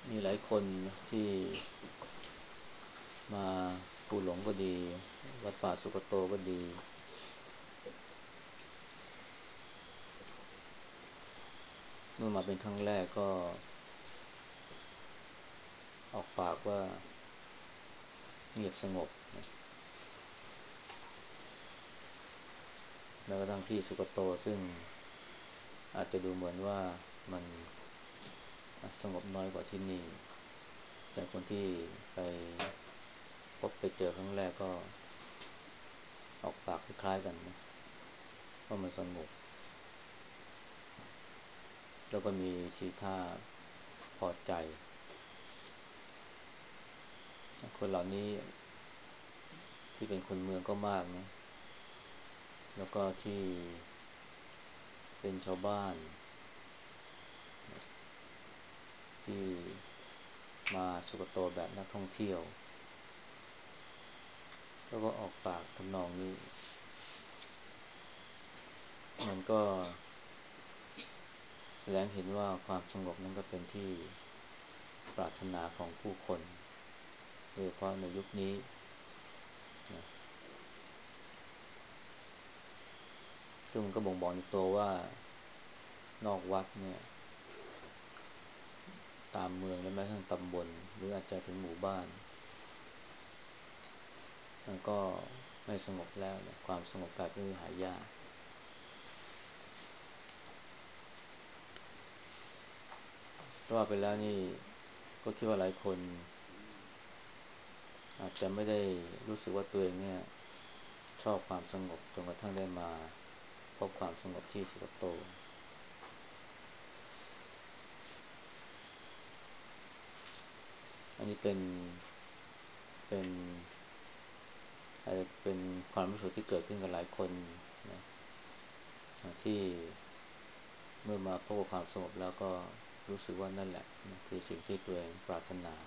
มีหลายคนที่มาภูหลงก็ดีวัดป่าสุกโตก็ดีเมื่อมาเป็นครั้งแรกก็ออกปากว่าเงียบสงบแม้กระทั่งที่สุกโตซึ่งอาจจะดูเหมือนว่ามันสงบน้อยกว่าที่นี่แต่คนที่ไปพบไปเจอครั้งแรกก็ออกปากคล้ายๆกันนะว่ามันสงบแล้วก็มีทีท่าพอใจคนเหล่านี้ที่เป็นคนเมืองก็มากนะแล้วก็ที่เป็นชาวบ้านที่มาสุกโตแบบนักท่องเที่ยวแล้วก็ออกปากทำนองนี้มันก็แสดงเห็นว่าความสงบนั้นก็เป็นที่ปรารถนาของผู้คนโดยเฉพาะในยุคนี้นะซึ่งมันก็บ่งบอกในตัวว่านอกวัดเนี่ยตามเมืองและแม้กระทั่งตำบลหรืออาจจะถึงหมู่บ้านมันก็ไม่สงบแล้วนะความสงบกลายเป็นเรื่องหายากก็ว่าไปแล้วนี่ก็คิดว่าหลายคนอาจจะไม่ได้รู้สึกว่าตัวเองเนี่ยชอบความสงบจนกระทั่งได้มาพบความสงบที่สุกโตอันนี้เป็นอาจจะเป็นความรู้สึกที่เกิดขึ้นกับหลายคนนะที่เมื่อมาพบกับความสงบแล้วก็รู้สึกว่านั่นแหละคือสิ่งที่ตัวเองปรารถนา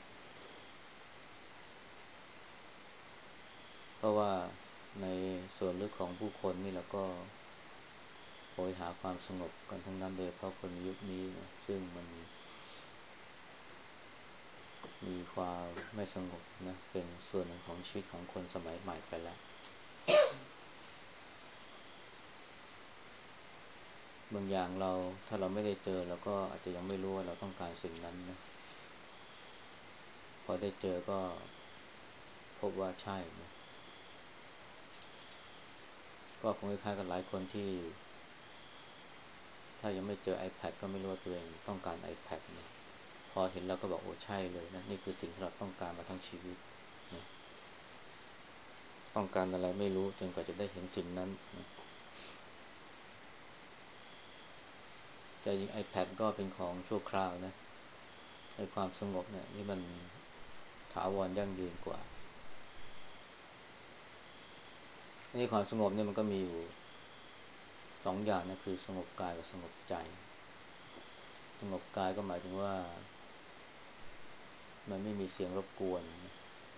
เพราะว่าในส่วนลึกของผู้คนนี่เราก็โหยหาความสงบกันทั้งนั้นโดยเฉพาะคนในยุคนี้นะซึ่งมันมีความไม่สงบนะเป็นส่วนหนึ่งของชีวิตของคนสมัยใหม่ไปแล้วบางอย่างเราถ้าเราไม่ได้เจอเราก็อาจจะยังไม่รู้ว่าเราต้องการสิ่งนั้นนะพอได้เจอก็พบว่าใช่นะก็คงคล้ายๆกับหลายคนที่ถ้ายังไม่เจอ iPad ก็ไม่รู้ว่าตัวเองต้องการ iPad นะพอเห็นแล้วก็บอกโอ้ใช่เลยนะนี่คือสิ่งที่เราต้องการมาทั้งชีวิตนะต้องการอะไรไม่รู้จนกว่าจะได้เห็นสิ่งนั้นนะแต่จริง iPad ก็เป็นของชั่วคราวนะไอ้ความสงบเนี่ยนี่มันถาวรยั่งยืนกว่านี่ความสงบเนี่ยมันก็มีอยู่สองอย่างนะคือสงบกายกับสงบใจสงบกายก็หมายถึงว่ามันไม่มีเสียงรบกวนนะ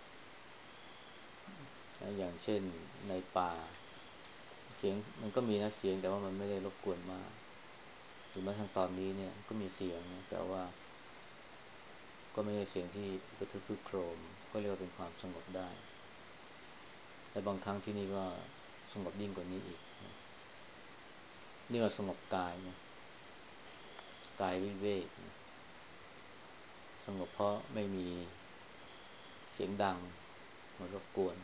อย่างเช่นในป่าเสียงมันก็มีนะเสียงแต่ว่ามันไม่ได้รบกวนมากหรือแม้ทั้งตอนนี้เนี่ยก็มีเสียงนะแต่ว่าก็ไม่ใช่เสียงที่กระทึกครึกโครมก็เรียกว่าเป็นความสงบได้และบางครั้งที่นี่ก็สงบยิ่งกว่านี้อีกนะนี่เราสงบกายนะกายวิเวกนะสงบเพราะไม่มีเสียงดังมารบกวน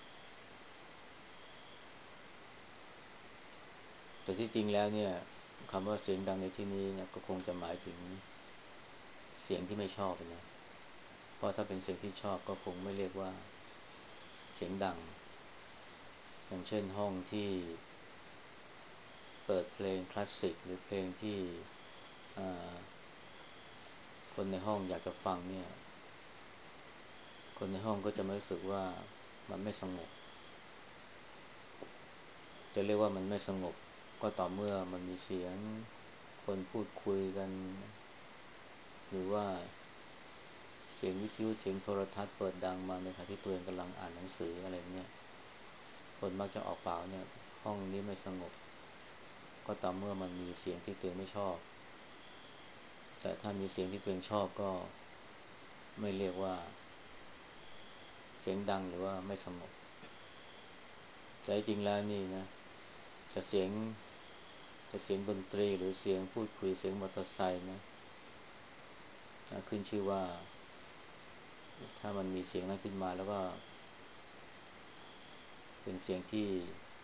แต่ที่จริงแล้วเนี่ยคำว่าเสียงดังในที่นี้เนี่ยก็คงจะหมายถึงเสียงที่ไม่ชอบนะเพราะถ้าเป็นเสียงที่ชอบก็คงไม่เรียกว่าเสียงดังอย่างเช่นห้องที่เปิดเพลงคลาสสิกหรือเพลงที่คนในห้องอยากจะฟังเนี่ยคนในห้องก็จะไม่รู้สึกว่ามันไม่สงบจะเรียกว่ามันไม่สงบก็ต่อเมื่อมันมีเสียงคนพูดคุยกันหรือว่าเสียงวิทยุเสียงโทรทัศน์เปิดดังมาในขณะที่ตัวเองกำลังอ่านหนังสืออะไรเนี่ยคนมักจะออกปากเนี่ยห้องนี้ไม่สงบก็ต่อเมื่อมันมีเสียงที่ตัวเองไม่ชอบแต่ถ้ามีเสียงที่ตัวเองชอบก็ไม่เรียกว่าเสียงดังหรือว่าไม่สงบแต่จริงแล้วนี่นะจะเสียงจะเสียงดนตรีหรือเสียงพูดคุยเสียงมอเตอร์ไซค์นะขึ้นชื่อว่าถ้ามันมีเสียงนั้นขึ้นมาแล้วก็เป็นเสียงที่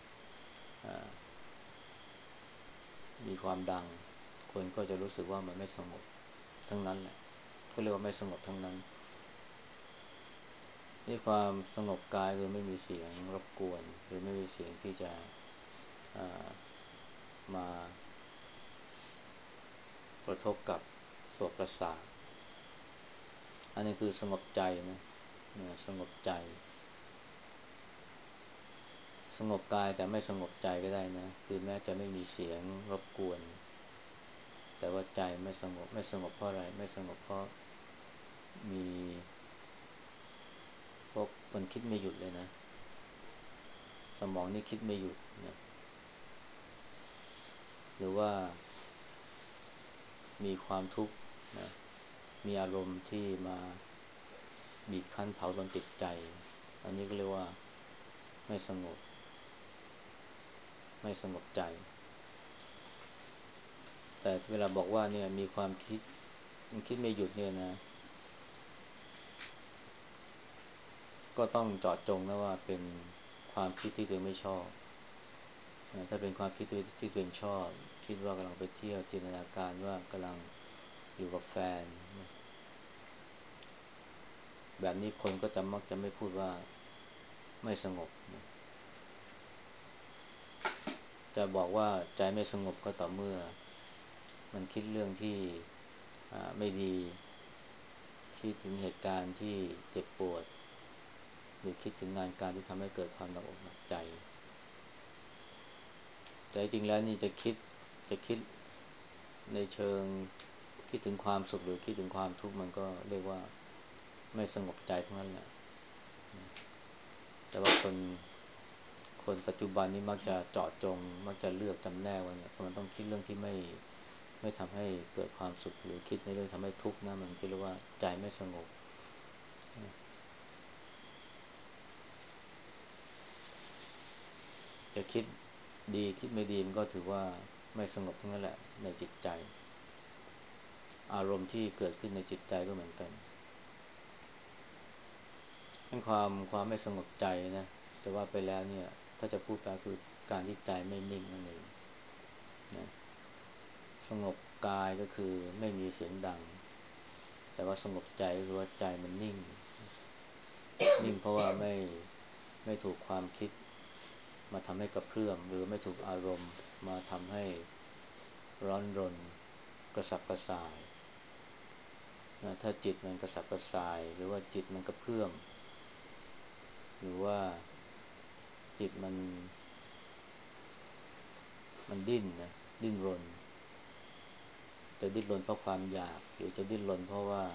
มีความดังคนก็จะรู้สึกว่ามันไม่สงบทั้งนั้นแหละก็เรียกว่าไม่สงบทั้งนั้นนี่ความสงบกายคือไม่มีเสียงรบกวนหรือไม่มีเสียงที่จะมากระทบกับโสตประสาทอันนี้คือสงบใจนะสงบใจสงบกายแต่ไม่สงบใจก็ได้นะคือแม้จะไม่มีเสียงรบกวนแต่ว่าใจไม่สงบไม่สงบเพราะอะไรไม่สงบเพราะมีพวกมันคิดไม่หยุดเลยนะสมองนี่คิดไม่หยุดนะหรือว่ามีความทุกข์นะมีอารมณ์ที่มาบีบคั้นเผาลนจิตใจอันนี้ก็เรียกว่าไม่สงบไม่สงบใจแต่เวลาบอกว่าเนี่ยมีความคิดมันคิดไม่หยุดเนี่ยนะก็ต้องเจาะจงนะว่าเป็นความคิดที่ตัวเองไม่ชอบถ้าเป็นความคิดที่ตัวเองชอบคิดว่ากำลังไปเที่ยวจินตนาการว่ากำลังอยู่กับแฟนแบบนี้คนก็จะมักจะไม่พูดว่าไม่สงบนะจะบอกว่าใจไม่สงบก็ต่อเมื่อมันคิดเรื่องที่ไม่ดีคิดถึงเหตุการณ์ที่เจ็บปวดหรือคิดถึงงานการที่ทำให้เกิดความหนักอกหนักใจแต่จริงแล้วนี่จะคิดในเชิงคิดถึงความสุขหรือคิดถึงความทุกข์มันก็เรียกว่าไม่สงบใจทั้งนั้นแหละแต่ว่าคนปัจจุบันนี้มักจะเจาะจงมักจะเลือกจำแนกว่าเนี่ยมันต้องคิดเรื่องที่ไม่ทำให้เกิดความสุขหรือคิดในเรื่องทำให้ทุกข์นะมันที่เรียกว่าใจไม่สงบจะคิดดีคิดไม่ดีมันก็ถือว่าไม่สงบทั้งนั้นแหละในจิตใจอารมณ์ที่เกิดขึ้นในจิตใจก็เหมือนกันเป็นความไม่สงบใจนะแต่ว่าไปแล้วเนี่ยถ้าจะพูดไปคือการที่ใจไม่นิ่งนั่นเองนะสงบกายก็คือไม่มีเสียงดังแต่ว่าสงบใจก็คือว่าใจมันนิ่งนิ่งเพราะว่าไม่ถูกความคิดมาทำให้กระเพื่อมหรือไม่ถูกอารมณ์มาทำให้ร้อนรนกระสับกระส่ายนะถ้าจิตมันกระสับกระส่ายหรือว่าจิตมันกระเพื่อมหรือว่าจิตมันดิ้นนะดิ้นรนจะดิ้นรนเพราะความอยากหรือจะดิ้นรนเพราะว่า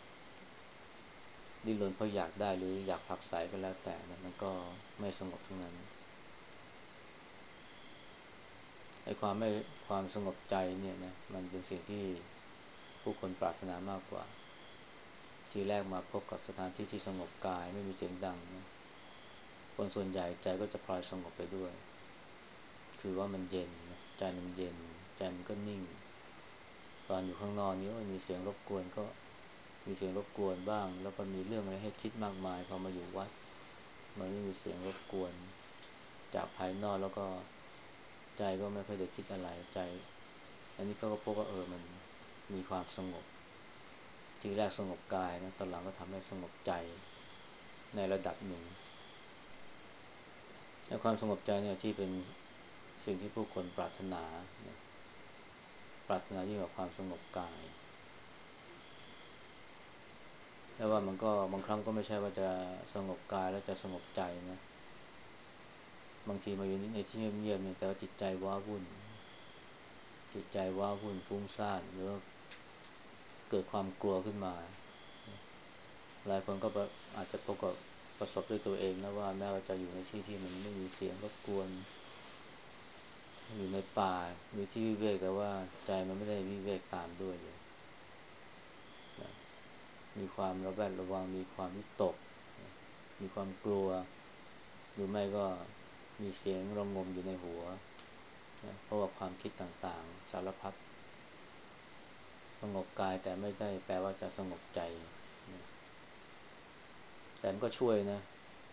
ดิ้นรนเพราะอยากได้หรืออยากผลักไสก็แล้วแต่นะมันก็ไม่สงบทั้งนั้นไอ้ความสงบใจเนี่ยนะมันเป็นสิ่งที่ผู้คนปรารถนามากกว่าทีแรกมาพบกับสถานที่ที่สงบกายไม่มีเสียงดังนะคนส่วนใหญ่ใจก็จะพลอยสงบไปด้วยคือว่ามันเย็นนะใจมันเย็นใจมันก็นิ่งตอนอยู่ข้างนอกนี้มีเสียงรบกวนก็มีเสียงรบกวนบ้างแล้วก็มีเรื่องอะไรให้คิดมากมายพอมาอยู่วัดมันไม่มีเสียงรบกวนจากภายนอกแล้วก็ใจก็ไม่ค่อยได้คิดอะไรใจอันนี้ก็พบว่ามันมีความสงบทีแรกสงบกายนะตอนหลังก็ทำให้สงบใจในระดับหนึ่งและความสงบใจเนี่ยที่เป็นสิ่งที่ผู้คนปรารถนานะปรารถนายิ่งกว่าความสงบกายแต่ว่ามันก็บางครั้งก็ไม่ใช่ว่าจะสงบกายแล้วจะสงบใจนะบางทีมาอยู่ในที่เงียบๆเนี่ยแต่ว่าจิตใจว้าวุ่นจิตใจว้าวุ่นฟุ้งซ่านหรือเกิดความกลัวขึ้นมาหลายคนก็อาจจะประสบด้วยตัวเองนะว่าแม้ว่าจะอยู่ในที่ที่มันไม่มีเสียงรบกวนอยู่ในป่ามีที่วิเวกแต่ว่าใจมันไม่ได้วิเวกตามด้วยเลยมีความระแวดระวังมีความวิตกมีความกลัวหรือไม่ก็มีเสียงระงมอยู่ในหัวนะเพราะว่าความคิดต่างๆสารพัดสงบกายแต่ไม่ได้แปลว่าจะสงบใจนะแต่มันก็ช่วยนะ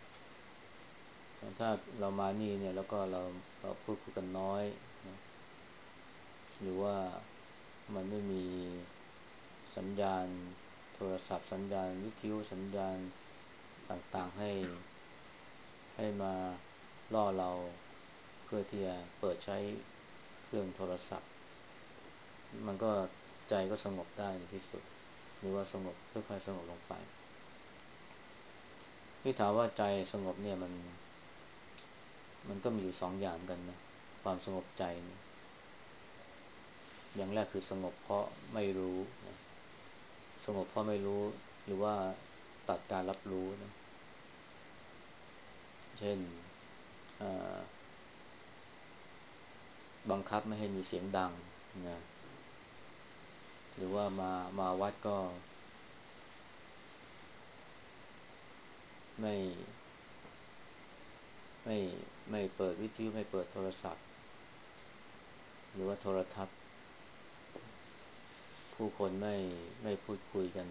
ถ้าเรามานี่เนี่ยแล้วก็เราพูดคุยกันน้อยนะหรือว่ามันไม่มีสัญญาณโทรศัพท์สัญญาณวิทยุสัญญาณต่างๆให้มาล่อเราเพื่อที่จะเปิดใช้เครื่องโทรศัพท์มันก็ใจก็สงบได้ในที่สุดหรือว่าสงบค่อยๆสงบลงไปที่ถามว่าใจสงบเนี่ยมันก็มีอยู่สองอย่างกันนะความสงบใจเนี่ยอย่างแรกคือสงบเพราะไม่รู้นะสงบเพราะไม่รู้หรือว่าตัดการรับรู้นะเช่นเอ่อบังคับไม่ให้มีเสียงดังนะหรือว่ามาวัดก็ไม่ไม่ไม่เปิดวิทยุไม่เปิดโทรศัพท์หรือว่าโทรทัศน์ผู้คนไม่พูดคุยกัน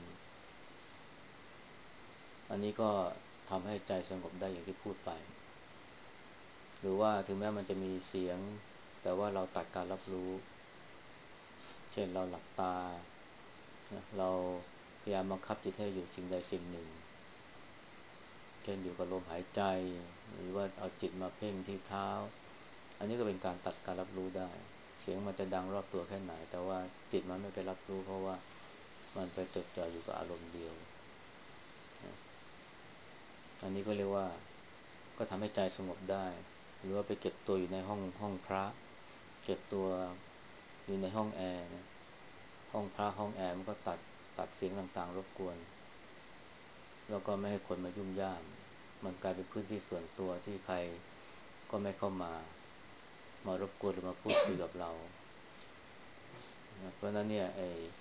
อันนี้ก็ทำให้ใจสงบได้อย่างที่พูดไปหรือว่าถึงแม้มันจะมีเสียงแต่ว่าเราตัดการรับรู้เช่นเราหลับตาเราพยายามบังคับจิตให้อยู่สิ่งใดสิ่งหนึ่งเช่นอยู่กับลมหายใจหรือว่าเอาจิตมาเพ่งที่เท้าอันนี้ก็เป็นการตัดการรับรู้ได้เสียงมันจะดังรอบตัวแค่ไหนแต่ว่าจิตมันไม่ไปรับรู้เพราะว่ามันไปจดจ่ออยู่กับอารมณ์เดียวอันนี้ก็เรียกว่าก็ทำให้ใจสงบได้หรือว่าไปเก็บตัวอยู่ในห้องพระเก็บตัวอยู่ในห้องแอร์นะห้องพระห้องแอร์มันก็ตัดเสียงต่างๆรบกวนแล้วก็ไม่ให้คนมายุ่งย่ามมันกลายเป็นพื้นที่ส่วนตัวที่ใครก็ไม่เข้ามารบกวนหรือมาพูดคุยกับเรานะเพราะนั้นเนี่ย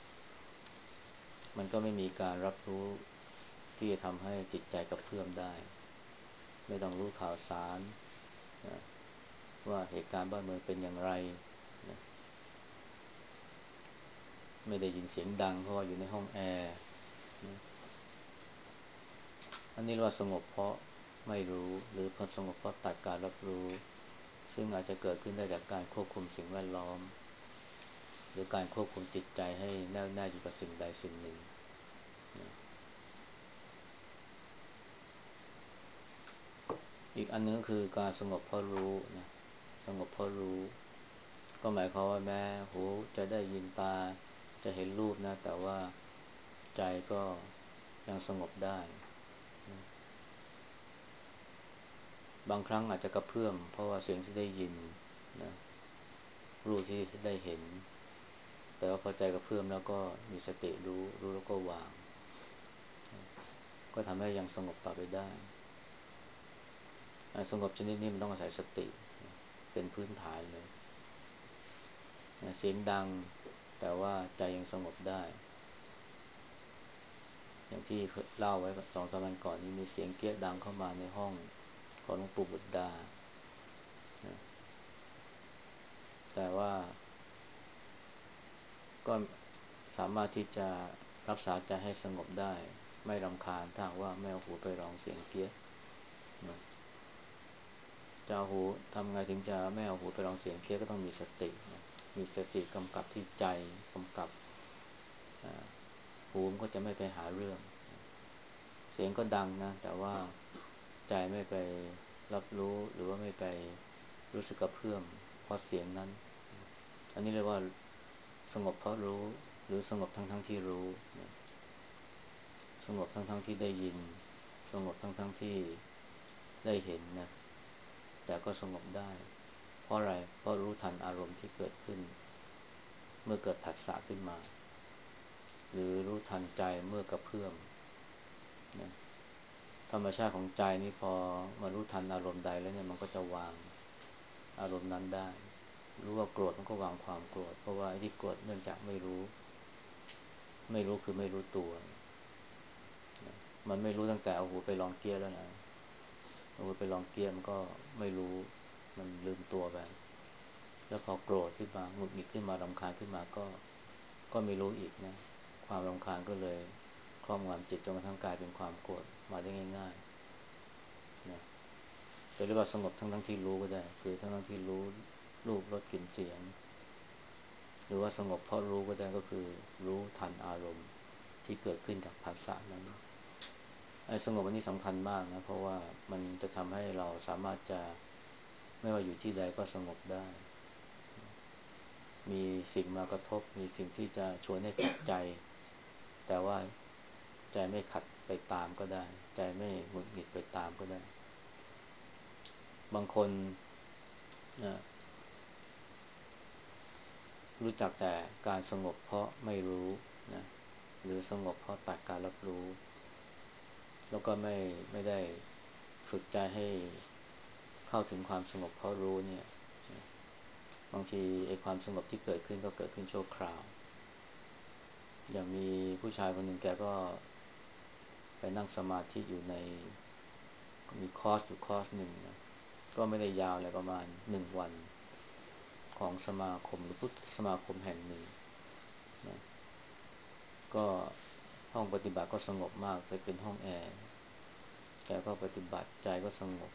มันก็ไม่มีการรับรู้ที่จะทำให้จิตใจกระเพื่อมได้ไม่ต้องรู้ข่าวสารนะว่าเหตุการณ์บ้านเมืองเป็นอย่างไรนะไม่ได้ยินเสียงดังเพราะว่าอยู่ในห้องแอร์นะอันนี้เรียกว่าสงบเพราะไม่รู้หรือพอสงบเพราะตัดการรับรู้ซึ่งอาจจะเกิดขึ้นได้จากการควบคุมสิ่งแวดล้อมหรือการควบคุมจิตใจให้แน่วแน่อยู่กับสิ่งใดสิ่งหนึ่งนะอีกอันนึงก็คือการสงบเพราะรู้นะสงบเพราะรู้ก็หมายความว่าแม้หูจะได้ยินตาจะเห็นรูปนะแต่ว่าใจก็ยังสงบได้นะบางครั้งอาจจะกระเพื่อมเพราะว่าเสียงที่ได้ยินนะรูปที่ได้เห็นแต่ว่าพอใจกระเพื่อมแล้วก็มีสติรู้แล้วก็วางก็ทำให้ยังสงบต่อไปได้สงบชนิดนี้มันต้องอาศัยสติเป็นพื้นฐานเลยเสียงดังแต่ว่าใจยังสงบได้อย่างที่เล่าไว้2-3 วันก่อนนี้มีเสียงเกี้ยดังเข้ามาในห้องของหลวงปู่บุตรดาแต่ว่าก็สามารถที่จะรักษาใจให้สงบได้ไม่รำคาญถ้าว่าไม่เอาหูไปร้องเสียงเกี้ยนะจะเอาหูทำไงถึงจะไม่เอาหูไปร้องเสียงเกี้ยก็ต้องมีสตินะมีสติกำกับที่ใจกำกับหูมันก็จะไม่ไปหาเรื่องเสียงก็ดังนะแต่ว่าใจไม่ไปรับรู้หรือว่าไม่ไปรู้สึกกระเพื่อมเพราะเสียงนั้นอันนี้เรียกว่าสงบเพราะรู้หรือสงบทั้งที่รู้นะสงบทั้งที่ได้ยินสงบทั้งที่ได้เห็นนะแต่ก็สงบได้เพราะอะไรเพราะรู้ทันอารมณ์ที่เกิดขึ้นเมื่อเกิดผัสสะขึ้นมาหรือรู้ทันใจเมื่อกระเพื่อมนะธรรมชาติของใจนี่พอมารู้ทันอารมณ์ใดแล้วเนี่ยมันก็จะวางอารมณ์นั้นได้รู้ว่าโกรธมันก็วางความโกรธเพราะว่าไอ้ที่โกรธเนื่องจากไม่รู้คือไม่รู้ตัวมันไม่รู้ตั้งแต่เอาหูไปลองเกียร์แล้วนะเอาหูไปลองเกียร์มันก็ไม่รู้มันลืมตัวไปแล้วพอโกรธขึ้นมาหงุดหงิดขึ้นมารำคาญขึ้นมาก็ไม่รู้อีกนะความรำคาญก็เลยครอบงำจิตจนกระทั่งกลายเป็นความโกรธมาได้ง่ายๆนะจะเรียกว่าสงบทั้งที่รู้ก็ได้คือทั้งที่รู้รูปรสกลิ่นเสียงหรือว่าสงบเพราะรู้ก็ได้ก็คือรู้ทันอารมณ์ที่เกิดขึ้นจากภาษานั้นไอ้สงบอันนี้สำคัญมากนะเพราะว่ามันจะทำให้เราสามารถจะไม่ว่าอยู่ที่ใดก็สงบได้มีสิ่งมากระทบมีสิ่งที่จะชวนให้ขัดใจแต่ว่าใจไม่ขัดไปตามก็ได้ใจไม่หงุดหงิดไปตามก็ได้บางคนนะรู้จักแต่การสงบเพราะไม่รู้นะหรือสงบเพราะตัดการรับรู้แล้วก็ไม่ได้ฝึกใจให้เข้าถึงความสงบเพราะรู้เนี่ยบางทีไอ้ความสงบที่เกิดขึ้นก็เกิดขึ้นชั่วคราวอย่างมีผู้ชายคนหนึ่งแกก็ไปนั่งสมาธิอยู่ในมีคอร์สอยู่คอร์สหนึ่งนะก็ไม่ได้ยาวอะไรประมาณ1 วันของสมาคมหรือพุทธสมาคมแห่งหนึ่งนะก็ห้องปฏิบัติก็สงบมากไปเป็นห้องแอร์แกก็ปฏิบัติใจก็สงบ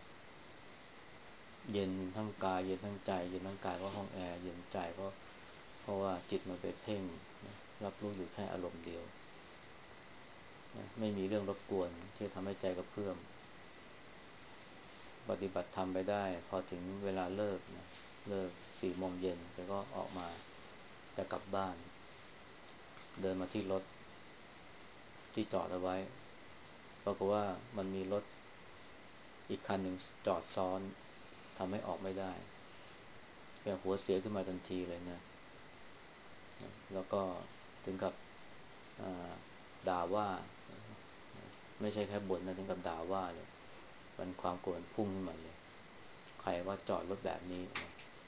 เย็นทั้งกายเย็นทั้งใจเย็นทั้งกายเพราะห้องแอร์เย็นใจเพราะว่าจิตมันไปเพ่งนะรับรู้อยู่แค่อารมณ์เดียวนะไม่มีเรื่องรบกวนที่ทำให้ใจกระเพื่อมปฏิบัติธรรมไปได้พอถึงเวลาเลิกนะเลิก4 โมงเย็นแกก็ออกมาจะกลับบ้านเดินมาที่รถที่จอดเอาไว้ปรากฏว่ามันมีรถอีกคันหนึ่งจอดซ้อนทำให้ออกไม่ได้แกหัวเสียขึ้นมาทันทีเลยนะแล้วก็ถึงกับด่าว่าไม่ใช่แค่บ่นนะถึงกับด่าว่าเลยมันความโกรธพุ่งขึ้นมาเลยใครว่าจอดรถแบบนี้นะ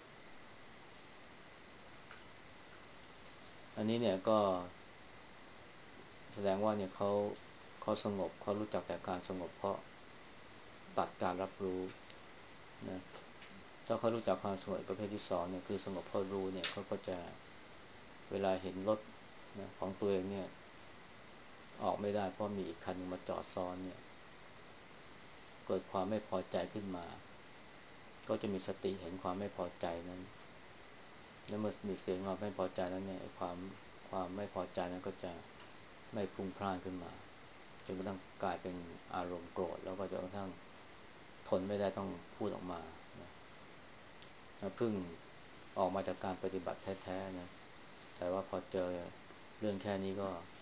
อันนี้เนี่ยก็แสดงว่าเนี่ยเขาสงบเขารู้จักแต่การสงบเพราะตัดการรับรู้นะถ้าเขารู้จักความสงบประเภทที่2เนี่ยคือสงบเพราะรู้เนี่ยเขาก็จะเวลาเห็นรถนะของตัวเองเนี่ยออกไม่ได้เพราะมีอีกคันนึงมาจอดซ้อนเนี่ยเกิดความไม่พอใจขึ้นมาก็จะมีสติเห็นความไม่พอใจนั้นแล้วเมื่อมีเสียงความไม่พอใจนั้นเนี่ยความไม่พอใจนั้นก็จะไม่พลุ่งพล่านขึ้นมาจนกระทั่งกลายเป็นอารมณ์โกรธแล้วก็จนกระทั่งทนไม่ได้ต้องพูดออกมานะเพิ่งออกมาจากการปฏิบัติแท้ๆนะแต่ว่าพอเจอเรื่องแค่นี้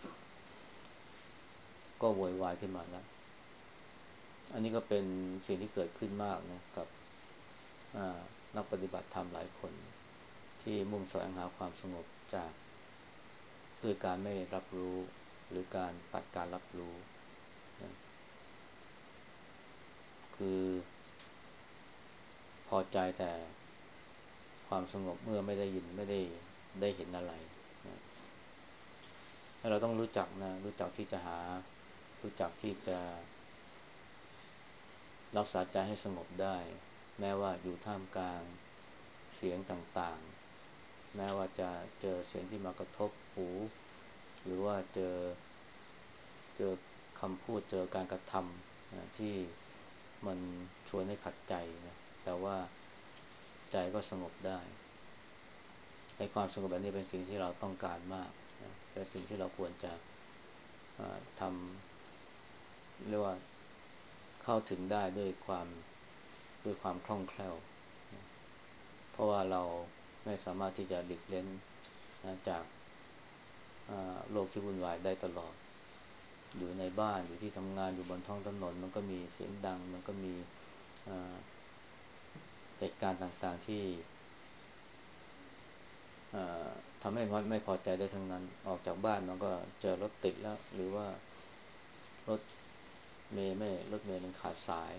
ก็โวยวายขึ้นมาแล้วอันนี้ก็เป็นสิ่งที่เกิดขึ้นมากนะกับนักปฏิบัติธรรมหลายคนที่มุ่งแสวงหาความสงบจากด้วยการไม่รับรู้หรือการตัดการรับรู้นะคือพอใจแต่ความสงบเมื่อไม่ได้ยินไม่ได้เห็นอะไรนะให้เราต้องรู้จักนะรู้จักที่จะรู้จักที่จะรักษาใจให้สงบได้แม้ว่าอยู่ท่ามกลางเสียงต่างๆแม้ว่าจะเจอเสียงที่มากระทบหูหรือว่าเจอคำพูดเจอการกระทำนะที่มันชวนให้ขัดใจนะแต่ว่าใจก็สงบได้ไอ้ความสงบแบบนี้เป็นสิ่งที่เราต้องการมากนะเป็นสิ่งที่เราควรจะทำเรียกว่าเข้าถึงได้ด้วยความคล่องแคล่วนะเพราะว่าเราไม่สามารถที่จะหลีกเล้นนะจากโลกที่วุ่นวายได้ตลอดอยู่ในบ้านอยู่ที่ทำงานอยู่บนท้องถนนมันก็มีเสียงดังมันก็มีเหตุการณ์ต่างๆที่ทำให้ไม่พอใจได้ทั้งนั้นออกจากบ้านมันก็เจอรถติดแล้วหรือว่ารถรถเมล์มันขาดสาย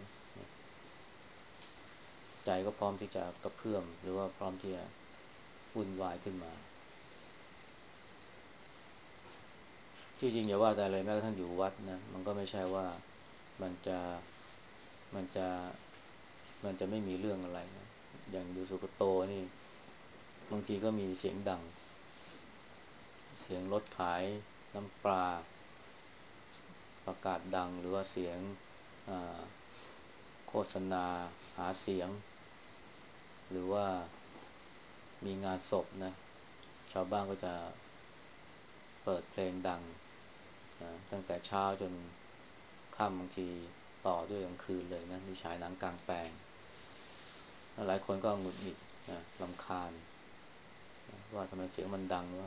ใจก็พร้อมที่จะกระเพื่อมหรือว่าพร้อมที่จะวุ่นวายขึ้นมาจที่จริงอย่าว่าแต่เลยแม้กระทั่งอยู่วัดนะมันก็ไม่ใช่ว่ามันจะมันจะมันจะไม่มีเรื่องอะไรนะอย่างอยู่สุกโตนี่บางทีก็มีเสียงดังเสียงรถขายน้ำปลาประกาศดังหรือว่าเสียงอ่าโฆษณาหาเสียงหรือว่ามีงานศพนะชาวบ้านก็จะเปิดเพลงดังนะตั้งแต่เช้าจนค่ำบางทีต่อด้วยกลางคืนเลยนะมีฉายหนังกลางแปลงหลายคนก็หงุดหงิดนะรำคาญนะว่าทำไมเสียงมันดังวะ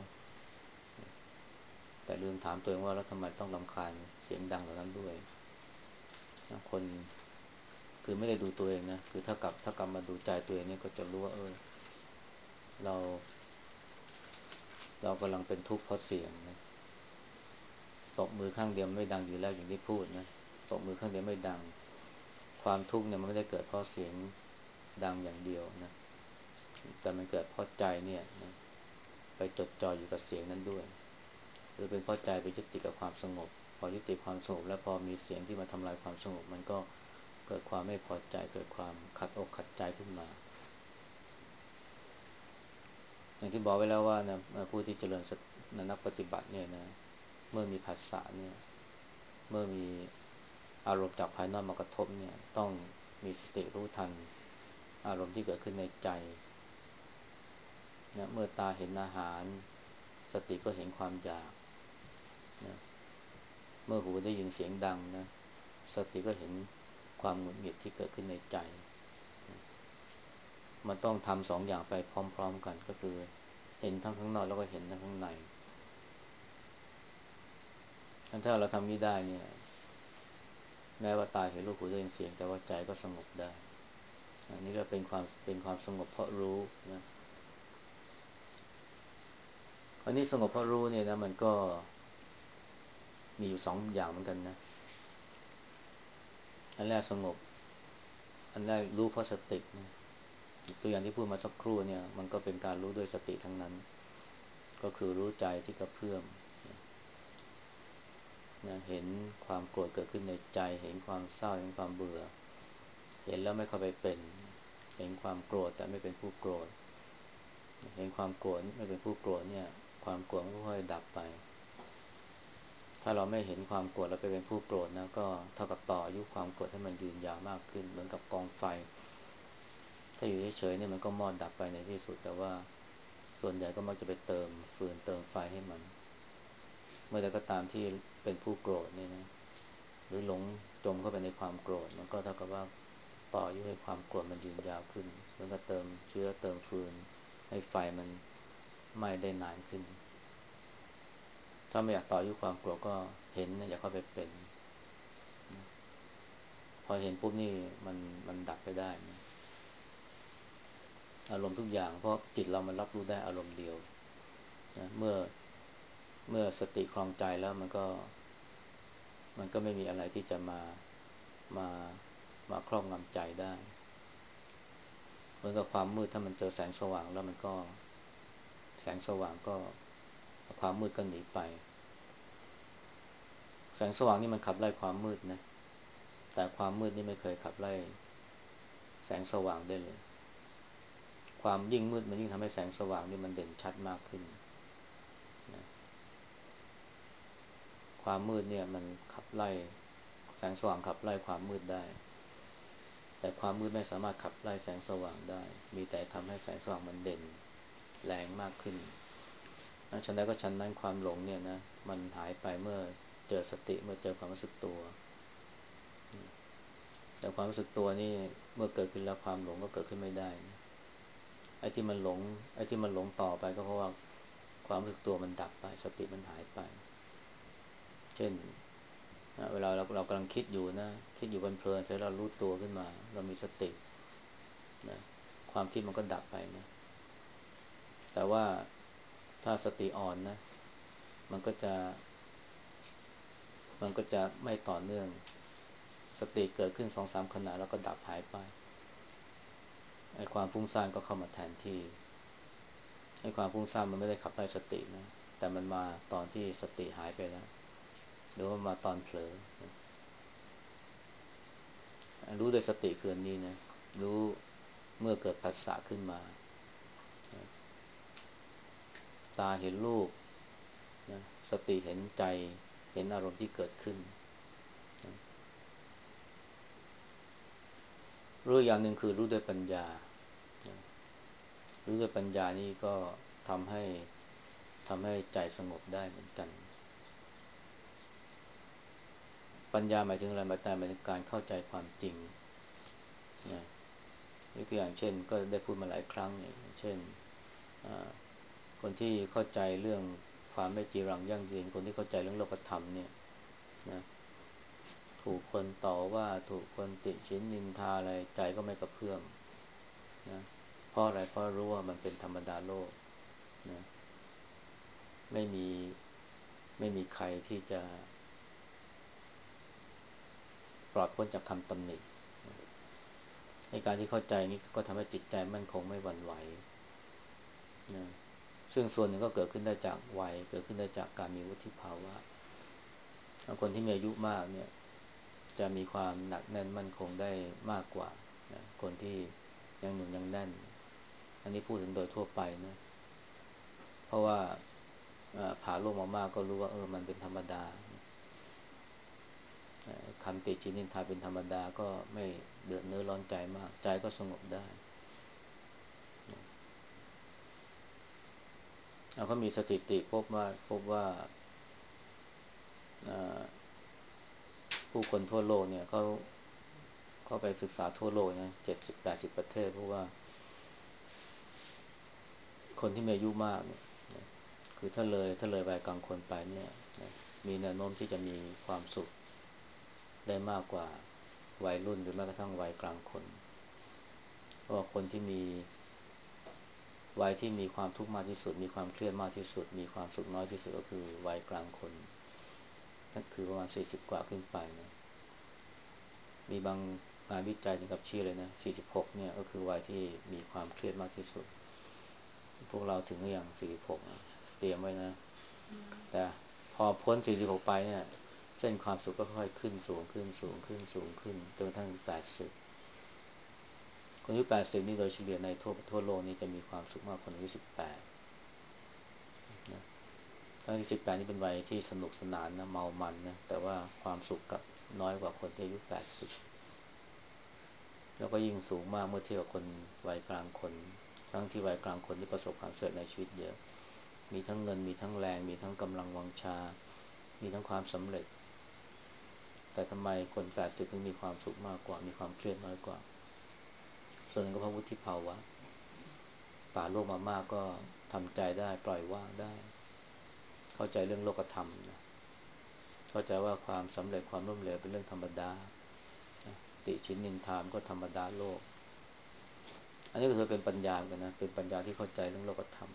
แต่ลืมถามตัวเองว่าแล้วทำไมต้องรำคาญเสียงดังเหล่านั้นด้วยนะคนคือไม่ได้ดูตัวเองนะคือถ้ากลับมาดูใจตัวเองเนี่ยก็จะรู้ว่าเราเรากำลังเป็นทุกข์เพราะเสียงนะตบมือข้างเดียวไม่ดังอยู่แล้วอย่างที่พูดนะตบมือข้างเดียวไม่ดังความทุกข์เนี่ยมันไม่ได้เกิดเพราะเสียงดังอย่างเดียวนะแต่มันเกิดเพราะใจเนี่ยนะไปจดจ่ออยู่กับเสียงนั้นด้วยหรือเป็นเพราะใจไปยึดติดกับความสงบพอยึดติดความสงบแล้วพอมีเสียงที่มาทำลายความสงบมันก็เกิดความไม่พอใจเกิดความขัดอกขัดใจขึ้นมาอย่างที่บอกไว้แล้วว่านะผู้ที่เจริญสตินักปฏิบัติเนี่ยนะเมื่อมีภาษาเนี่ยเมื่อมีอารมณ์จากภายนอกมากระทบเนี่ยต้องมีสติรู้ทันอารมณ์ที่เกิดขึ้นในใจนะเมื่อตาเห็นอาหารสติก็เห็นความอยากนะเมื่อหูได้ยินเสียงดังนะสติก็เห็นความหงุดหงิดที่เกิดขึ้นในใจมันต้องทำสองอย่างไปพร้อมๆกันก็คือเห็นทั้งข้างนอกแล้วก็เห็นทั้งข้างในถ้าเราทำนี้ได้เนี่ยแม้ว่าตาเห็นรูปหูได้ยินเสียงแต่ว่าใจก็สงบได้อันนี้ก็เป็นความสงบเพราะรู้นะอันนี้สงบเพราะรู้เนี่ยนะมันก็มีอยู่สองอย่างเหมือนกันนะอันแรกสงบอันแรกรู้เพราะสตินะตัวอย่างที่พูดมาสักครู่เนี่ยมันก็เป็นการรู้ด้วยสติทั้งนั้นก็คือรู้ใจที่กระเพื่อมนะเห็นความโกรธเกิดขึ้นในใจเห็นความเศร้าเห็นความเบื่อเห็นแล้วไม่เข้าไปเป็นเห็นความโกรธแต่ไม่เป็นผู้โกรธเห็นความโกรธไม่เป็นผู้โกรธเนี่ยความโกรธก็ค่อยดับไปถ้าเราไม่เห็นความโกรธแล้วไปเป็นผู้โกรธนะก็เท่ากับต่ออายุความโกรธให้มันยืนยาวมากขึ้นเหมือนกับกองไฟถ้าอยู่เฉยๆเนี่ยมันก็มอดดับไปในที่สุดแต่ว่าส่วนใหญ่ก็มักจะไปเติมฟืนเติมไฟให้มันเมื่อใดก็ตามที่เป็นผู้โกรธเนี่ยนะหรือหลงจมเข้าไปในความโกรธมันก็เท่ากับว่าต่ออายุให้ความโกรธมันยืนยาวขึ้นเหมือนกับเติมเชื้อเติมฟืนให้ไฟมันไหม้ได้นานขึ้นถ้าไม่อยากต่ออายุความโกรธก็เห็นนะอย่าเข้าไปเป็นพอเห็นปุ๊บนี่มันดับไปได้นะอารมณ์ทุกอย่างเพราะจิตเรามันรับรู้ได้อารมณ์เดียวนะเมื่อสติคลองใจแล้วมันก็ไม่มีอะไรที่จะมามาครอบงำใจได้เหมือนกับความมืดถ้ามันเจอแสงสว่างแล้วมันก็แสงสว่างก็ความมืดก็หนีไปแสงสว่างนี่มันขับไล่ความมืดนะแต่ความมืดนี่ไม่เคยขับไล่แสงสว่างได้เลยความยิ่งมืดมันยิ่งทำให้แสงสว่างนี่มันเด่นชัดมากขึ้นนะความมืดเนี่ยมันขับไล่แสงสว่างขับไล่ความมืดได้แต่ความมืดไม่สามารถขับไล่แสงสว่างได้มีแต่ทำให้แสงสว่างมันเด่นแรงมากขึ้นฉันใดก็ฉันนั้นความหลงเนี่ยนะมันหายไปเมื่อเจอสติเมื่อเจอความรู้สึกตัวแต่ความรู้สึกตัวนี่เมื่อเกิดขึ้นแล้วความหลงก็เกิดขึ้นไม่ได้นะไอ้ที่มันหลงต่อไปก็เพราะว่าความรู้สึกตัวมันดับไปสติมันหายไปเช่นเวลาเรากำลังคิดอยู่นะคิดอยู่เพลินๆเสร็จเรารู้ตัวขึ้นมาเรามีสตินะความคิดมันก็ดับไปนะแต่ว่าถ้าสติอ่อนนะมันก็จะมันก็จะไม่ต่อเนื่องสติเกิดขึ้น2-3ขณะแล้วก็ดับหายไปไอ้ความฟุ้งซ่านก็เข้ามาแทนที่ไอ้ความฟุ้งซ่านมันไม่ได้ขับไล่สตินะแต่มันมาตอนที่สติหายไปแล้วหรือว่ามาตอนเผลอรู้โดยสติคืออันนี้นะรู้เมื่อเกิดผัสสะขึ้นมาตาเห็นรูปนะสติเห็นใจเห็นอารมณ์ที่เกิดขึ้นนะรู้อย่างหนึ่งคือรู้ด้วยปัญญานะรู้ด้วยปัญญานี่ก็ทำให้ทำให้ใจสงบได้เหมือนกันปัญญาหมายถึงอะไรหมายถึงการเข้าใจความจริงนะยกตัวอย่างเช่นก็ได้พูดมาหลายครั้งเนี่ยเช่นคนที่เข้าใจเรื่องความไม่จีรังยั่งยืนคนที่เข้าใจเรื่องโลกธรรมเนี่ยนะถูกคนต่อว่าถูกคนติฉินนินทาอะไรใจก็ไม่กระเพื่อมนะเพราะอะไรเพราะรู้ว่ามันเป็นธรรมดาโลกนะไม่มีไม่มีใครที่จะปลอดพ้นจากคำตำหนิในการที่เข้าใจนี้ก็ทำให้จิตใจมั่นคงไม่หวั่นไหวนะซึ่งส่วนหนึ่งก็เกิดขึ้นได้จากวัยเกิดขึ้นได้จากการมีวุฒิภาวะคนที่มีอายุมากเนี่ยจะมีความหนักแน่นมั่นคงได้มากกว่านะคนที่ยังหนุ่มยังแน่นอันนี้พูดถึงโดยทั่วไปนะเพราะว่าผ่าโลกมามากก็รู้ว่ามันเป็นธรรมดาคำติชินนินทาเป็นธรรมดาก็ไม่เดือดเนื้อร้อนใจมากใจก็สงบได้เราก็มีสถิติพบว่าผู้คนทั่วโลกเนี่ยเขาไปศึกษาทั่วโลกนะ70-80ประเทศเพราะว่าคนที่มีอายุมากเนี่ยคือถ้าเลยวัยกลางคนไปเนี่ยมีแนวโน้มที่จะมีความสุขได้มากกว่าวัยรุ่นหรือแม้กระทั่งวัยกลางคนเพราะว่าคนที่มีวัยที่มีความทุกข์มากที่สุดมีความเครียดมากที่สุดมีความสุขน้อยที่สุดก็คือวัยกลางคนก็คือประมาณ40กว่าขึ้นไปนะมีบางงานวิจัยถึงกับชี้เลยนะ46เนี่ยก็คือวัยที่มีความเครียดมากที่สุดพวกเราถึงหรือยัง46เตรียมไว้นะแต่พอพ้น46ไปเนี่ยเส้นความสุขก็ค่อยๆขึ้นสูงขึ้นสูงขึ้นสูงขึ้นจนกระทั่ง80คนอายุ80นี่โดยเฉลี่ยในทั่วโลกนี่จะมีความสุขมากกว่าคนอายุ18นะทั้งที่18นี่เป็นวัยที่สนุกสนานนะเมามันนะแต่ว่าความสุขกับน้อยกว่าคนที่อายุ80แล้วก็ยิ่งสูงมากเมื่อเทียบกับคนวัยกลางคนทั้งที่วัยกลางคนที่ประสบความสำเร็จในชีวิตเยอะมีทั้งเงินมีทั้งแรงมีทั้งกำลังวังชามีทั้งความสำเร็จแต่ทำไมคน80ถึงมีความสุขมากกว่ามีความเครียดน้อยกว่าส่วนหนึ่งก็เพราะวุฒิภาวะป่าโลกมามากก็ทำใจได้ปล่อยวางได้เข้าใจเรื่องโลกธรรมนะเข้าใจว่าความสำเร็จความล้มเหลวเป็นเรื่องธรรมดาติฉินนินทามก็ธรรมดาโลกอันนี้ก็ถือเป็นปัญญาเหมือนกันนะเป็นปัญญาที่เข้าใจเรื่องโลกธรรม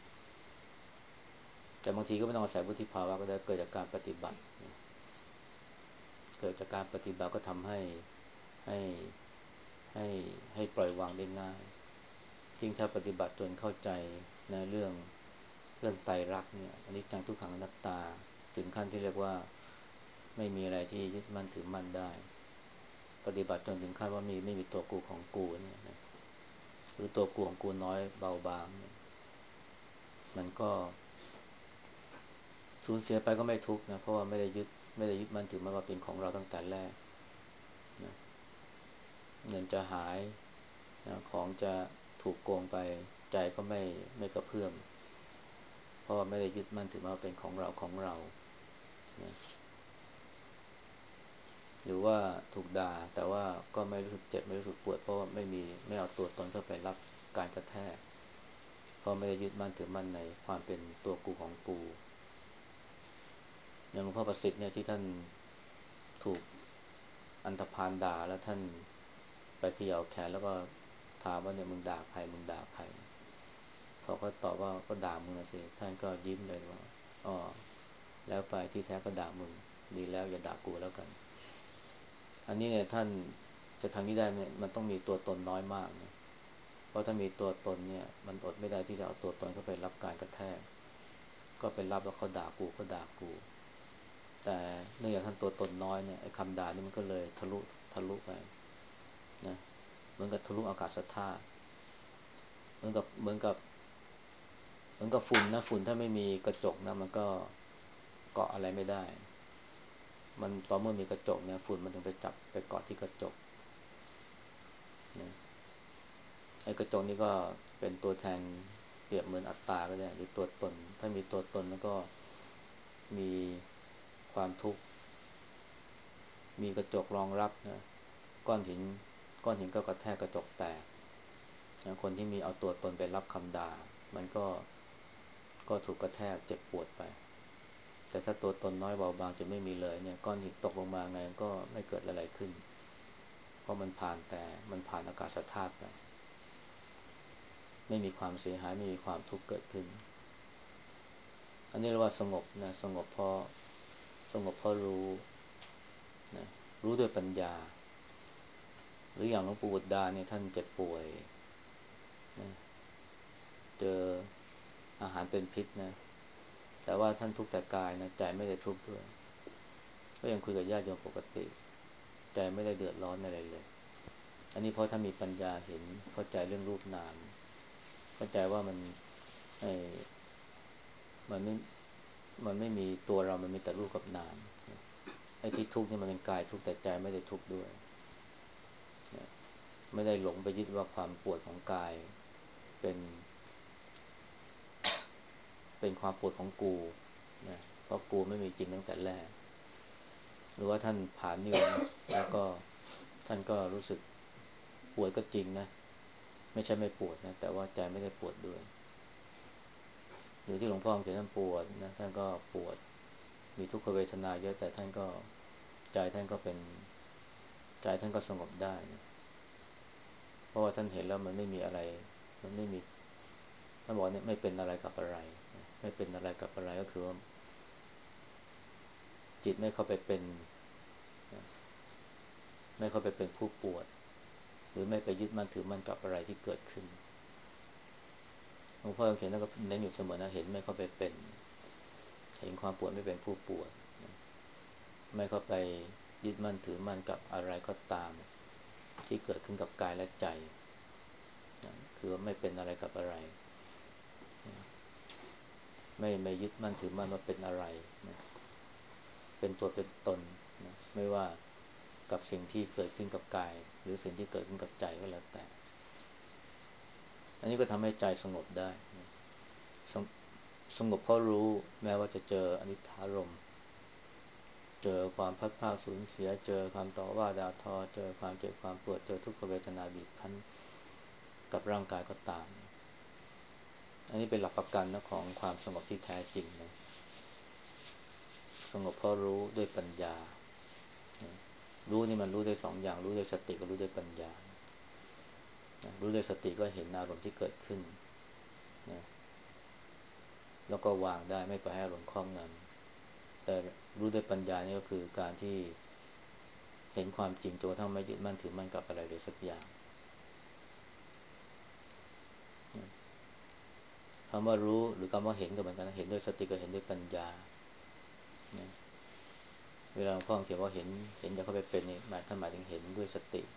แต่บางทีก็ไม่ต้องอาศัยวุฒิภาวะก็ได้เกิดจากการปฏิบัติเกิดจากการปฏิบัติก็ทำให้ให้ให้ปล่อยวางได้ง่ายจริงถ้าปฏิบัติจนเข้าใจในเรื่องไตรลักษณ์เนี่ยอันนี้จังทุกขังอนัตตาถึงขั้นที่เรียกว่าไม่มีอะไรที่ยึดมั่นถือมั่นได้ปฏิบัติจนถึงขั้นว่าไม่มีตัวกูของกูเนี่ยนะหรือตัวกูของกูน้อยเบาบางเนี่ยมันก็สูญเสียไปก็ไม่ทุกข์นะเพราะว่าไม่ได้ยึดมั่นถือมั่นว่าเป็นของเราตั้งแต่แรกนะเงินจะหายนะของจะถูกโกงไปใจก็ไม่กระเพื่อมเพราะว่าไม่ได้ยึดมั่นถือมั่นว่าเป็นของเรานะหรือว่าถูกด่าแต่ว่าก็ไม่รู้สึกเจ็บไม่รู้สึกปวดเพราะว่าไม่เอาตัวตนเข้าไปรับการกระแทกเพราะไม่ได้ยึดมั่นถือมั่นในความเป็นตัวกูของกูอย่างหลวงพ่อประสิทธิ์เนี่ยที่ท่านถูกอันธพาลด่าแล้วท่านไปเขย่าแขนแล้วก็ถามว่าเนี่ยมึงด่าใครมึงด่าใครเขาก็ตอบว่าก็ด่ามึงนะสิท่านก็ยิ้มเลยว่าอ๋อแล้วไปที่แท้ก็ด่ามึงดีแล้วอย่าด่ากูแล้วกันอันนี้เนี่ยท่านจะทำนี้ได้เนี่ยมันต้องมีตัวตนน้อยมากนะเพราะถ้ามีตัวตนเนี่ยมันอดไม่ได้ที่จะเอาตัวตนเข้าไปรับการกระแทกก็ไปรับแล้วเขาด่ากูแต่เนื่องจากท่านตัวตนน้อยเนี่ยไอ้คำด่านี่มันก็เลยทะลุไปนะเหมือนกับทะลุอากาศธาตุเหมือนกับฝุ่นนะฝุ่นถ้าไม่มีกระจกนะมันก็เกาะอะไรไม่ได้มันต่อเมื่อมีกระจกเนี่ยฝุ่นมันถึงไปจับไปเกาะที่กระจกนะไอ้กระจกนี่ก็เป็นตัวแทนเปรียบเหมือนอัตตาก็ได้หรือตัวตนถ้ามีตัวตนมันก็มีความทุกข์มีกระจกรองรับนะก้อนหินก้อนหินก็กระแทกกระจกแตกนะคนที่มีเอาตัวตนไปรับคำด่ามันก็ถูกกระแทกเจ็บปวดไปแต่ถ้าตัวตนน้อยเบาบางจะไม่มีเลยเนี่ยก้อนหินตกลงมาไงก็ไม่เกิดอะไรขึ้นเพราะมันผ่านอากาศธาตุไปไม่มีความเสียหายไม่มีความทุกข์เกิดขึ้นอันนี้เรียกว่าสงบนะสงบเพราะรู้นะรู้ด้วยปัญญาหรืออย่างหลวงปู่บุตรดาเนี่ยท่านเจ็บป่วยนะเจออาหารเป็นพิษนะแต่ว่าท่านทุกข์แต่กายนะใจไม่ได้ทุกข์ด้วยก็ยังคุยกับญาติโยมปกติใจไม่ได้เดือดร้อนอะไรเลยอันนี้เพราะท่านมีปัญญาเห็นเข้าใจเรื่องรูปนามเข้าใจว่าไอ้มันไม่มันไม่มีตัวเรามันมีแต่รูปกับนามไอ้ที่ทุกข์นี่มันเป็นกายทุกข์แต่ใจไม่ได้ทุกข์ด้วยไม่ได้หลงไปยึดว่าความปวดของกายเป็นเป็นความปวดของกูนะเพราะกูไม่มีจริงตั้งแต่แรกหรือว่าท่านผ่านนิวนะแล้วก็ท่านก็รู้สึกปวดก็จริงนะไม่ใช่ไม่ปวดนะแต่ว่าใจไม่ได้ปวดด้วยหรือที่หลวงพ่อเขียนท่านปวดนะท่านก็ปวดมีทุกขเวทนาเยอะแต่ท่านก็ใจท่านก็เป็นใจท่านก็สงบได้นะเพราะว่าท่านเห็นแล้วมันไม่มีอะไรมันไม่มีท่านบอกเนี่ยไม่เป็นอะไรกับอะไรไม่เป็นอะไรกับอะไรก็คือว่าจิตไม่เข้าไปเป็นไม่เข้าไปเป็นผู้ปวดหรือไม่ไปยึดมั่นถือมั่นกับอะไรที่เกิดขึ้นหลวงพ่อเขียนแล้วก็เน้นอยู่เสมอนะเห็นไม่เข้าไปเป็นเห็นความปวดไม่เป็นผู้ปวดไม่เข้าไปยึดมั่นถือมั่นกับอะไรก็ตามที่เกิดขึ้นกับกายและใจคือว่าไม่เป็นอะไรกับอะไรไม่ยึดมั่นถือมั่นว่าเป็นอะไรนะเป็นตัวเป็นตนนะไม่ว่ากับสิ่งที่เกิดขึ้นกับกายหรือสิ่งที่เกิดขึ้นกับใจก็แล้วแต่อันนี้ก็ทำให้ใจสงบได้นะสงบเพราะรู้แม้ว่าจะเจออนิจจารมณ์เจอความพัดพลาดสูญเสียเจอความต่อว่าด่าทอเจอความเจ็บความปวดเจอทุกขเวทนาบีบคั้นกับร่างกายก็ตามอันนี้เป็นหลักประกันนะของความสงบที่แท้จริงนะสงบเพราะรู้ด้วยปัญญารู้นี่มันรู้ได้สองอย่างรู้ด้วยสติกับรู้ด้วยปัญญารู้ด้วยสติก็เห็นอารมณ์ที่เกิดขึ้นนะแล้วก็วางได้ไม่ปล่อยให้อารมณ์ครอบงำแต่รู้ด้วยปัญญานี่ก็คือการที่เห็นความจริงตัวทั้งไม่ยึดมั่นถือมั่นกับอะไรเลยสักอย่างคำว่ารู้หรือคำว่าเห็นก็เหมือนกันนะเห็นด้วยสติก็เห็นด้วยปัญญานะเวลาหลวงพ่อเขียนว่าเห็นจะเข้าไปเป็นนี่หมายถึงเห็นด้วยสติ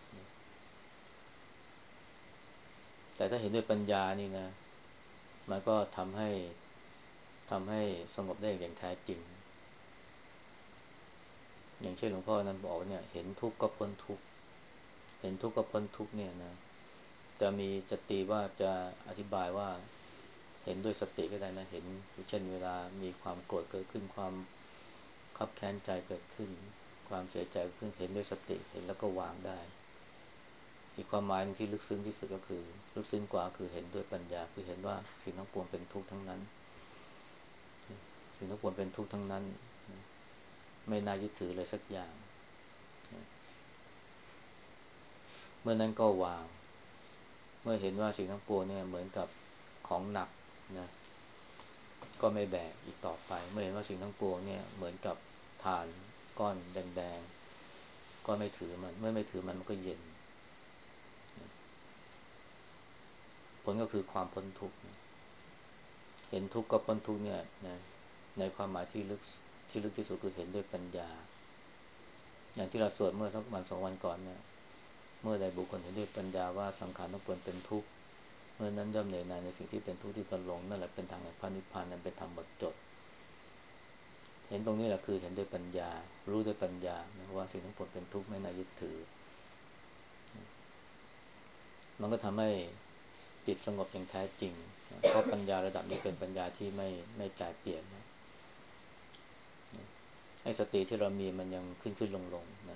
แต่ถ้าเห็นด้วยปัญญานี่นะมันก็ทำให้สงบได้อย่างแท้จริงอย่างเช่นหลวงพ่อนั้นบอกเนี่ยเห็นทุกข์ก็พ้นทุกข์เห็นทุกข์ก็พ้นทุกข์เนี่ยนะจะตีว่าจะอธิบายว่าเห็นด้วยสติก็ได้นะเห็นเช่นเวลามีความโกรธเกิดขึ้นความคับแค้นใจเกิดขึ้นความเสียใจเกิดขึ้นเห็นด้วยสติเห็นแล้วก็วางได้อีกความหมายหนึ่งที่ลึกซึ้งที่สุดก็คือลึกซึ้งกว่าคือเห็นด้วยปัญญาคือเห็นว่าสิ่งทั้งปวงเป็นทุกข์ทั้งนั้นสิ่งทั้งปวงเป็นทุกข์ทั้งนั้นไม่น่ายึดถือเลยสักอย่างเมื่อนั้นก็วางเมื่อเห็นว่าสิ่งทั้งปวงเนี่ยเหมือนกับของหนักนะก็ไม่แบกอีกต่อไปเมื่อเห็นว่าสิ่งทั้งปวงเนี่ยเหมือนกับถ่านก้อนแดงๆก็ไม่ถือมันเมื่อไม่ถือมันก็เย็นผลก็คือความพ้นทุกข์เห็นทุกข์ก็พ้นทุกข์เนี่ยนะในความหมายที่ลึกที่สุดคือเห็นด้วยปัญญาอย่างที่เราสวดเมื่อสักวันสองวันก่อนเนี่ยเมื่อใดบุคคลเห็นด้วยปัญญาว่าสังขารทั้งปวงเป็นทุกข์เมื่อนั้นย่อมเหนื่อยหน่ายในสิ่งที่เป็นทุกข์ที่ตนลงนั่นแหละเป็นทางแห่งพระนิพพานนั้นเป็นธรรมหมดจดเห็นตรงนี้แหละคือเห็นด้วยปัญญารู้ด้วยปัญญานะว่าสิ่งทั้งปวงเป็นทุกข์ไม่น่ายึดถือมันก็ทำให้จิตสงบอย่างแท้จริงเพราะปัญญาระดับนี้เป็นปัญญาที่ไม่แตกเปลี่ยนนะไอ้สติที่เรามีมันยังขึ้นลงนะ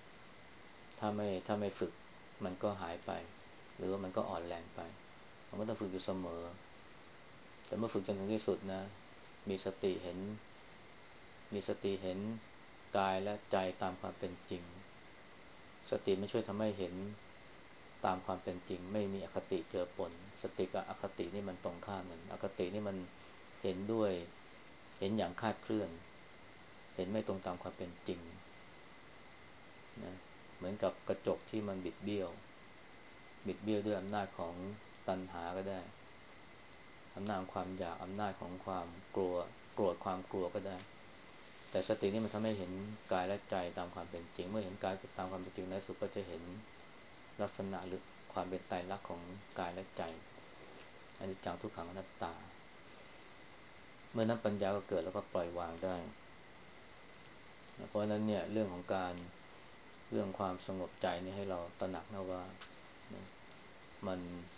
ถ้าไม่ฝึกมันก็หายไปหรือว่ามันก็อ่อนแรงไปมันก็ต้องฝึกอยู่เสมอแต่เมื่อฝึกจนถึงที่สุดนะมีสติเห็นมีสติเห็นกายและใจตามความเป็นจริงสติมันช่วยทำให้เห็นตามความเป็นจริงไม่มีอคติเจือปนสติกับอคตินี่มันตรงข้ามกันอคตินี่มันเห็นด้วยเห็นอย่างคลาดเคลื่อนเห็นไม่ตรงตามความเป็นจริงนะเหมือนกับกระจกที่มันบิดเบี้ยวด้วยอำนาจของตัณหาก็ได้อำนาจของความอยากอำนาจของความกลัวโกรธความกลัวก็ได้แต่สตินี่มันทำให้เห็นกายและใจตามความเป็นจริงเมื่อเห็นกายตามความเป็นจริงในสุดก็จะเห็นลักษณะหรือความเป็นไตรลักษณ์ของกายและใจอนิจจังทุกขังอนัตตาเมื่อนั้นปัญญาก็เกิดแล้วก็ปล่อยวางได้เพราะฉะนั้นเนี่ยเรื่องของการเรื่องความสงบใจนี่ให้เราตระหนักนะว่ามัน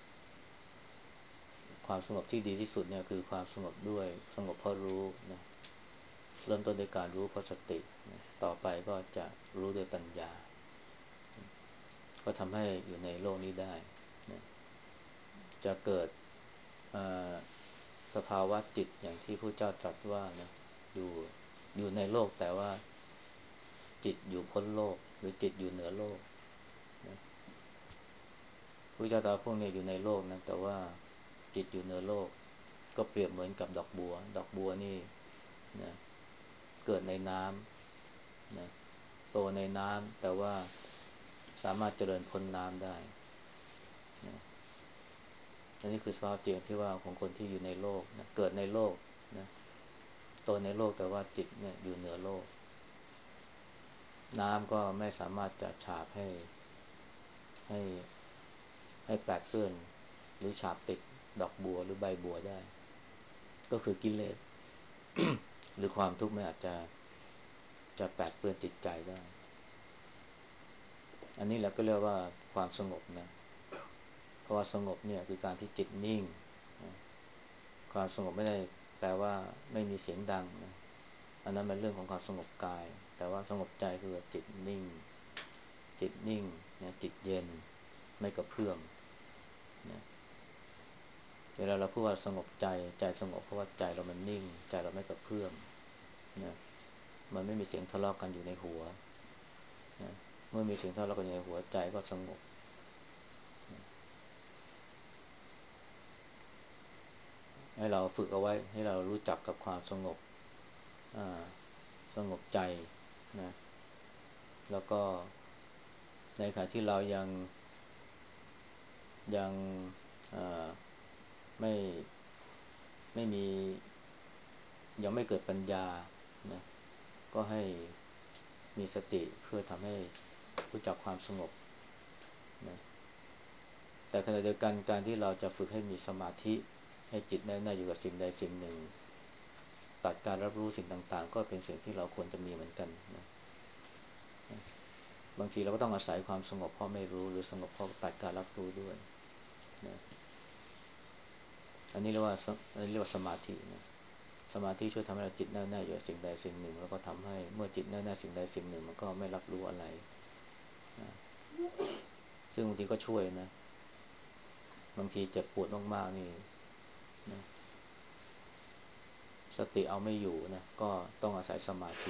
ความสงบที่ดีที่สุดเนี่ยคือความสงบด้วยสงบเพราะรู้นะเริ่มต้นด้วยการรู้เพราะสตินะต่อไปก็จะรู้ด้วยปัญญาก็ทำให้อยู่ในโลกนี้ได้นะจะเกิดสภาวะจิตอย่างที่พระเจ้าตรัสว่านะอยู่อยู่ในโลกแต่ว่าจิตอยู่พ้นโลกหรือจิตอยู่เหนือโลกนะพระเจ้าตรัสพวกนี้อยู่ในโลกนะแต่ว่าจิตอยู่เหนือโลกก็เปรียบเหมือนกับดอกบัวนี่นะเกิดในน้ำนะโตในน้ำแต่ว่าสามารถเจริญพ้นน้ำได้นะอันนี้คือสภาพจริงที่ว่าของคนที่อยู่ในโลกนะเกิดในโลกนะโตในโลกแต่ว่าจิตเนี่ยอยู่เหนือโลกน้ำก็ไม่สามารถจะฉาบให้ให้แปดเปื้อนหรือฉาบติดดอกบัวหรือใบบัวได้ก็คือกิเลส หรือความทุกข์ไม่อาจจะแปดเปื้อนจิตใจได้อันนี้แหละก็เรียกว่าความสงบนะเพราะว่าสงบเนี่ยคือการที่จิตนิ่งนะความสงบไม่ได้แปลว่าไม่มีเสียงดังนะอันนั้นเป็นเรื่องของความสงบกายแต่ว่าสงบใจคือจิตนิ่งนะจิตเย็นไม่กระเพื่อมนะเวลาเราพูดว่าสงบใจสงบเพราะว่าใจเรามันนิ่งใจเราไม่กระเพื่อมนะมันไม่มีเสียงทะเลาะกันอยู่ในหัวนะเมื่อมีเสียงทะเลาะกันอยู่ในหัวใจก็สงบนะให้เราฝึกเอาไว้ให้เรารู้จักกับความสงบอ่าสงบใจนะแล้วก็ในขณะที่เรายังไม่ไม่มียังไม่เกิดปัญญานะก็ให้มีสติเพื่อทำให้รู้จักความสงบนะแต่ขณะเดียวกันการที่เราจะฝึกให้มีสมาธิให้จิตแน่วอยู่กับสิ่งใดสิ่งหนึ่งตัดการรับรู้สิ่งต่างๆก็เป็นสิ่งที่เราควรจะมีเหมือนกันนะบางทีเราก็ต้องอาศัยความสงบเพราะไม่รู้หรือสงบเพราะตัดการรับรู้ด้วยนะอันนี้เรียกว่าสมาธินะสมาธิช่วยทำให้เราจิตแน่วแน่อยู่กับสิ่งใดสิ่งหนึ่งแล้วก็ทำให้เมื่อจิตแน่วแน่สิ่งใดสิ่งหนึ่งมันก็ไม่รับรู้อะไรนะซึ่งบางทีก็ช่วยนะบางทีเจ็บปวดมากๆนี่นะสติเอาไม่อยู่นะก็ต้องอาศัยสมาธิ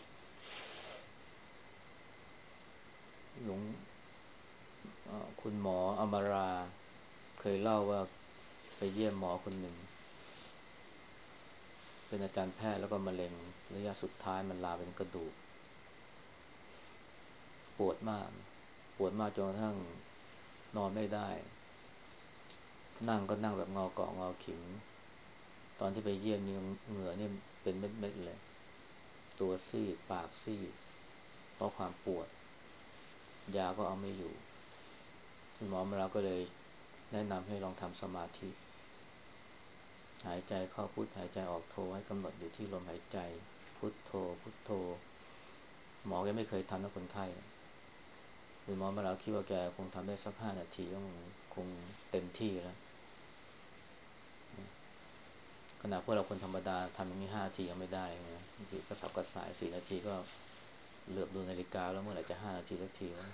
หลวงคุณหมออมราเคยเล่าว่าไปเยี่ยมหมอคนหนึ่งเป็นอาจารย์แพทย์แล้วก็มะเร็งระยะสุดท้ายมันลามไปถึงกระดูกปวดมากจนกระทั่งนอนไม่ได้นั่งก็นั่งแบบงอเกาะงอเข็มตอนที่ไปเยี่ยมนี่เหงื่อนี่เป็นเม็ดๆเลยตัวซีดปากซีดเพราะความปวดยาก็เอาไม่อยู่คุณหมอมาแล้วก็เลยแนะนำให้ลองทำสมาธิหายใจเข้าพุทหายใจออกโทให้กำหนดอยู่ที่ลมหายใจพุทโธพุทโธหมอแกไม่เคยทำกับคนไข้คุณหมอมาแล้วคิดว่าแกคงทำได้สัก5 นาทีก็คงเต็มที่แล้วขณะพวกเราคนธรรมดาทำอย่างนี้5 นาทียังไม่ได้นะบางทีกระสับกระส่าย4 นาทีก็เหลือบดูนาฬิกาแล้วเมื่อไหร่จะ5 นาทีสักทีวะ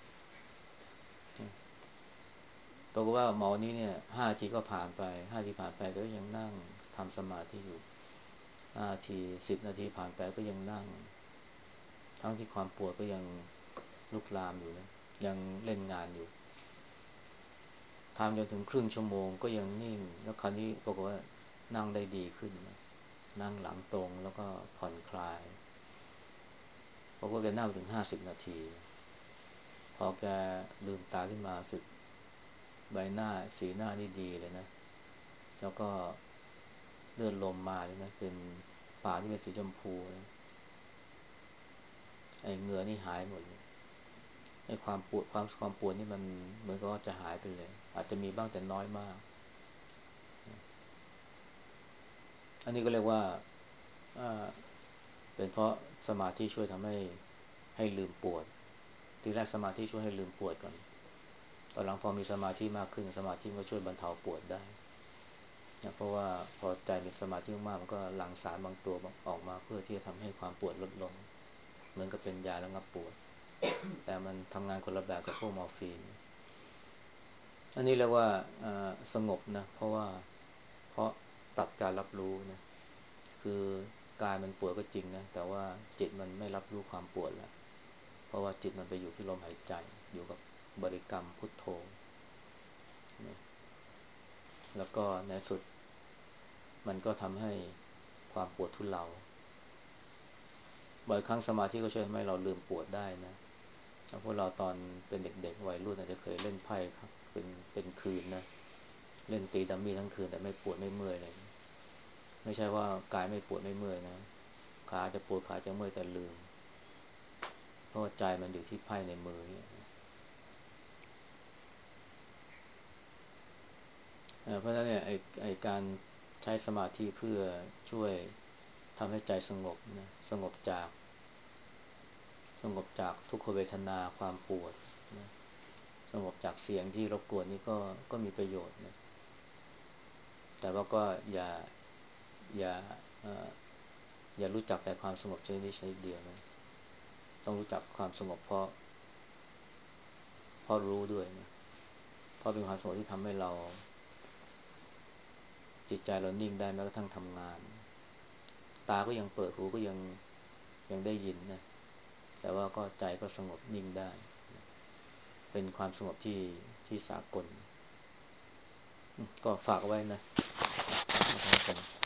ปรากฏว่าหมอนี้เนี่ย5 นาทีก็ผ่านไป5 นาทีผ่านไปก็ยังนั่งทำสมาธิอยู่5 นาที10 นาทีผ่านไปก็ยังนั่งทั้งที่ความปวดก็ยังลุกลามอยู่นะยังเล่นงานอยู่ทำจนถึงครึ่งชั่วโมงก็ยังนิ่งแล้วคราวนี้ปรากฏว่านั่งได้ดีขึ้นนะนั่งหลังตรงแล้วก็ผ่อนคลายเพราะว่าแกนั่งไปถึง50 นาทีพอแกลืมตาขึ้นมาสึกใบหน้าสีหน้านี่ดีเลยนะแล้วก็เลือดลมมาเลยนะเป็นปากที่เป็นสีชมพูนะไอ้เหงื่อนี่หายหมดเลยไอ้ความปวดนี่มันเหมือนกับว่าจะหายไปเลยอาจจะมีบ้างแต่น้อยมากอันนี้ก็เรียกว่าอ่าเป็นเพราะสมาธิช่วยทำให้ลืมปวดทีแรกสมาธิช่วยให้ลืมปวดก่อนตอนหลังพอมีสมาธิมากขึ้นสมาธิก็ช่วยบรรเทาปวดได้นะเพราะว่าพอใจมีสมาธิมากมันก็หลั่งสารบางตัวออกมาเพื่อที่จะทำให้ความปวดลดลงเหมือนกับเป็นยาระงับปวดแต่มันทำงานคนละแบบกับพวกมอร์ฟีนอันนี้เรียกว่าสงบนะเพราะตัดการรับรู้นะคือกายมันปวดก็จริงนะแต่ว่าจิตมันไม่รับรู้ความปวดแล้วเพราะว่าจิตมันไปอยู่ที่ลมหายใจอยู่กับบริกรรมพุทโธนะแล้วก็ในสุดมันก็ทำให้ความปวดทุเลาบ่อยครั้งสมาธิก็ช่วยทำให้เราลืมปวดได้นะพวกเราตอนเป็นเด็กๆวัยรุ่นอาจจะเคยเล่นไพ่ครับเป็นคืนนะเล่นตีดัมมี่ทั้งคืนแต่ไม่ปวดไม่เมื่อยเลยไม่ใช่ว่ากายไม่ปวดไม่เมื่อยนะขาจะปวดขาจะเมื่อยแต่ลืมเพราะใจมันอยู่ที่ไพ่ในมือเนี่ยเพราะฉะนั้นเนี่ยไอการใช้สมาธิเพื่อช่วยทำให้ใจสงบนะสงบจากทุกขเวทนาความปวดนะสงบจากเสียงที่รบกวนนี่ก็มีประโยชน์นะแต่ว่าก็อย่าเอ่ออย่ารู้จักแต่ความสงบชนิดนี้ชนิดเดียวนะต้องรู้จักความสงบเพราะรู้ด้วยนะเพราะเป็นความสงบที่ทำให้เราจิตใจเรานิ่งได้แม้กระทั่งทำงานตาก็ยังเปิดหูก็ยังได้ยินนะแต่ว่าก็ใจก็สงบนิ่งได้เป็นความสงบที่สากลก็ฝากไว้นะ